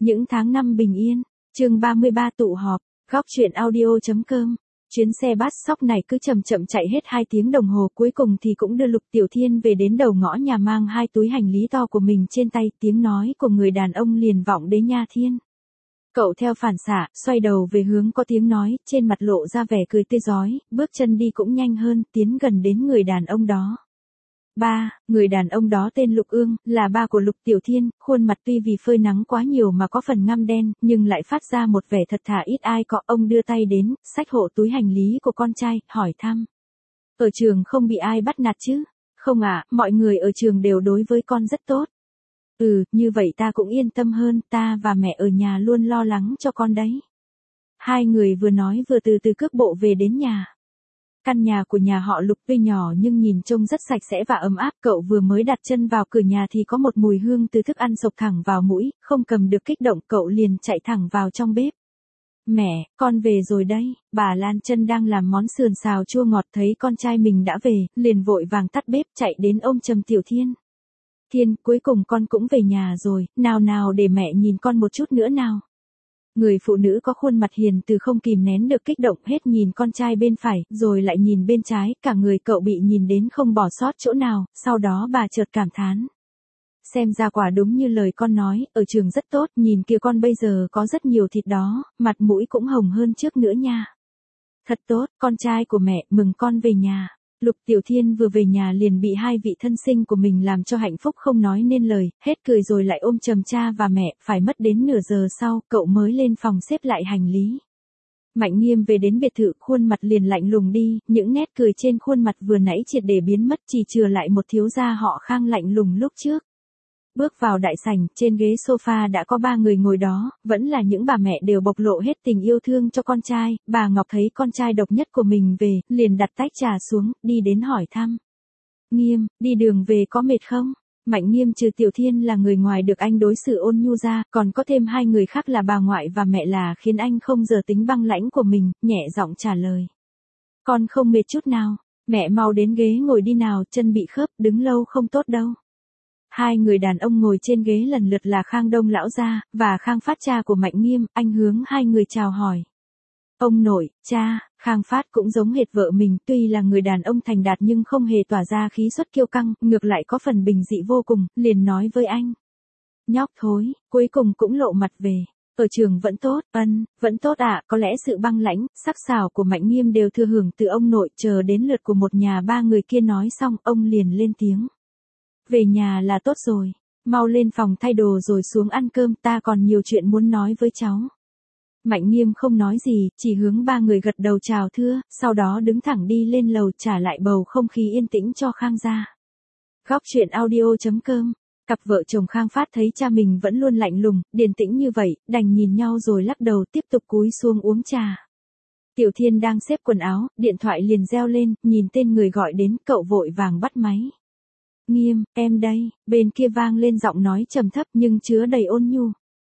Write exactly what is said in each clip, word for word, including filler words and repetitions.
Những tháng năm bình yên, chương ba mươi ba tụ họp, góc truyện audio.com. Chuyến xe bus sóc này cứ chậm chậm chạy hết hai tiếng đồng hồ, cuối cùng thì cũng đưa Lục Tiểu Thiên về đến đầu ngõ nhà mang hai túi hành lý to của mình trên tay, tiếng nói của người đàn ông liền vọng đến Nha Thiên. Cậu theo phản xạ, xoay đầu về hướng có tiếng nói, trên mặt lộ ra vẻ cười tươi rói, bước chân đi cũng nhanh hơn, tiến gần đến người đàn ông đó. Ba, người đàn ông đó tên Lục Ương, là ba của Lục Tiểu Thiên, khuôn mặt tuy vì phơi nắng quá nhiều mà có phần ngăm đen, nhưng lại phát ra một vẻ thật thà ít ai có. Ông đưa tay đến, xách hộ túi hành lý của con trai, hỏi thăm. Ở trường không bị ai bắt nạt chứ? Không ạ, mọi người ở trường đều đối với con rất tốt. Ừ, như vậy ta cũng yên tâm hơn, ta và mẹ ở nhà luôn lo lắng cho con đấy. Hai người vừa nói vừa từ từ cước bộ về đến nhà. Căn nhà của nhà họ Lục tuy nhỏ nhưng nhìn trông rất sạch sẽ và ấm áp. Cậu vừa mới đặt chân vào cửa nhà thì có một mùi hương từ thức ăn xộc thẳng vào mũi, không cầm được kích động cậu liền chạy thẳng vào trong bếp. Mẹ, con về rồi đây. Bà Lan Chân đang làm món sườn xào chua ngọt, thấy con trai mình đã về, liền vội vàng tắt bếp chạy đến ôm chầm Tiểu Thiên. Thiên, cuối cùng con cũng về nhà rồi, nào nào để mẹ nhìn con một chút nữa nào. Người phụ nữ có khuôn mặt hiền từ không kìm nén được kích động, hết nhìn con trai bên phải, rồi lại nhìn bên trái, cả người cậu bị nhìn đến không bỏ sót chỗ nào, sau đó bà chợt cảm thán. Xem ra quả đúng như lời con nói, ở trường rất tốt, nhìn kìa con bây giờ có rất nhiều thịt đó, mặt mũi cũng hồng hơn trước nữa nha. Thật tốt, con trai của mẹ, mừng con về nhà. Lục Tiểu Thiên vừa về nhà liền bị hai vị thân sinh của mình làm cho hạnh phúc không nói nên lời, hết cười rồi lại ôm chầm cha và mẹ, phải mất đến nửa giờ sau, cậu mới lên phòng xếp lại hành lý. Mạnh Nghiêm về đến biệt thự, khuôn mặt liền lạnh lùng đi, những nét cười trên khuôn mặt vừa nãy triệt để biến mất, chỉ chừa lại một thiếu gia họ Khang lạnh lùng lúc trước. Bước vào đại sảnh, trên ghế sofa đã có ba người ngồi đó, vẫn là những bà mẹ đều bộc lộ hết tình yêu thương cho con trai. Bà Ngọc thấy con trai độc nhất của mình về, liền đặt tách trà xuống, đi đến hỏi thăm. Nghiêm, đi đường về có mệt không? Mạnh Nghiêm trừ Tiểu Thiên là người ngoài được anh đối xử ôn nhu ra, còn có thêm hai người khác là bà ngoại và mẹ là khiến anh không giờ tính băng lãnh của mình, nhẹ giọng trả lời. Con không mệt chút nào, mẹ mau đến ghế ngồi đi nào, chân bị khớp, đứng lâu không tốt đâu. Hai người đàn ông ngồi trên ghế lần lượt là Khang Đông lão gia và Khang Phát cha của Mạnh Nghiêm, anh hướng hai người chào hỏi. Ông nội, cha. Khang Phát cũng giống hệt vợ mình, tuy là người đàn ông thành đạt nhưng không hề tỏa ra khí xuất kiêu căng, ngược lại có phần bình dị vô cùng, liền nói với anh. Nhóc thối, cuối cùng cũng lộ mặt về. Ở trường vẫn tốt, ân, vẫn tốt ạ, có lẽ sự băng lãnh, sắc sảo của Mạnh Nghiêm đều thừa hưởng từ ông nội, chờ đến lượt của một nhà ba người kia nói xong, ông liền lên tiếng. Về nhà là tốt rồi, mau lên phòng thay đồ rồi xuống ăn cơm, ta còn nhiều chuyện muốn nói với cháu. Mạnh Nghiêm không nói gì, chỉ hướng ba người gật đầu chào thưa, sau đó đứng thẳng đi lên lầu trả lại bầu không khí yên tĩnh cho Khang gia. Góc truyện audio.com. Cặp vợ chồng Khang Phát thấy cha mình vẫn luôn lạnh lùng, điềm tĩnh như vậy, đành nhìn nhau rồi lắc đầu tiếp tục cúi xuống uống trà. Tiểu Thiên đang xếp quần áo, điện thoại liền reo lên, nhìn tên người gọi đến, cậu vội vàng bắt máy. Nghiêm, em đây, bên kia vang lên giọng nói trầm thấp nhưng chứa đầy ôn nhu.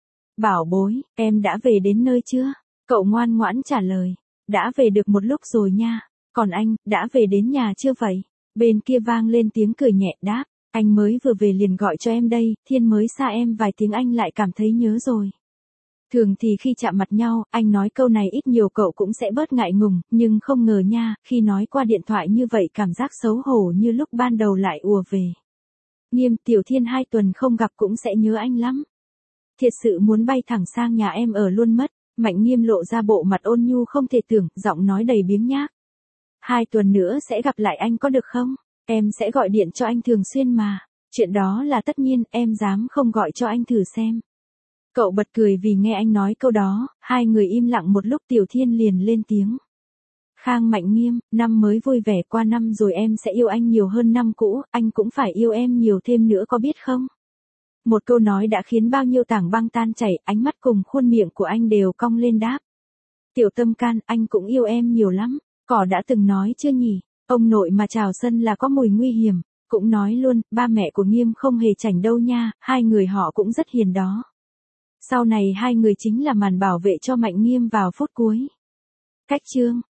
Bảo bối, em đã về đến nơi chưa? Cậu ngoan ngoãn trả lời. Đã về được một lúc rồi nha. Còn anh, đã về đến nhà chưa vậy? Bên kia vang lên tiếng cười nhẹ đáp. Anh mới vừa về liền gọi cho em đây, Thiên mới xa em vài tiếng anh lại cảm thấy nhớ rồi. Thường thì khi chạm mặt nhau, anh nói câu này ít nhiều cậu cũng sẽ bớt ngại ngùng, nhưng không ngờ nha, khi nói qua điện thoại như vậy cảm giác xấu hổ như lúc ban đầu lại ùa về. Nghiêm, Tiểu Thiên hai tuần không gặp cũng sẽ nhớ anh lắm. Thiệt sự muốn bay thẳng sang nhà em ở luôn mất. Mạnh Nghiêm lộ ra bộ mặt ôn nhu không thể tưởng, giọng nói đầy biếng nhác. Hai tuần nữa sẽ gặp lại anh có được không? Em sẽ gọi điện cho anh thường xuyên mà. Chuyện đó là tất nhiên, em dám không gọi cho anh thử xem. Cậu bật cười vì nghe anh nói câu đó, hai người im lặng một lúc. Tiểu Thiên liền lên tiếng. Khang Mạnh Nghiêm, năm mới vui vẻ, qua năm rồi em sẽ yêu anh nhiều hơn năm cũ, anh cũng phải yêu em nhiều thêm nữa có biết không? Một câu nói đã khiến bao nhiêu tảng băng tan chảy, ánh mắt cùng khuôn miệng của anh đều cong lên đáp. Tiểu Tâm Can, anh cũng yêu em nhiều lắm, cỏ đã từng nói chưa nhỉ? Ông nội mà chào sân là có mùi nguy hiểm, cũng nói luôn, ba mẹ của Nghiêm không hề chảnh đâu nha, hai người họ cũng rất hiền đó. Sau này hai người chính là màn bảo vệ cho Mạnh Nghiêm vào phút cuối. Cách chương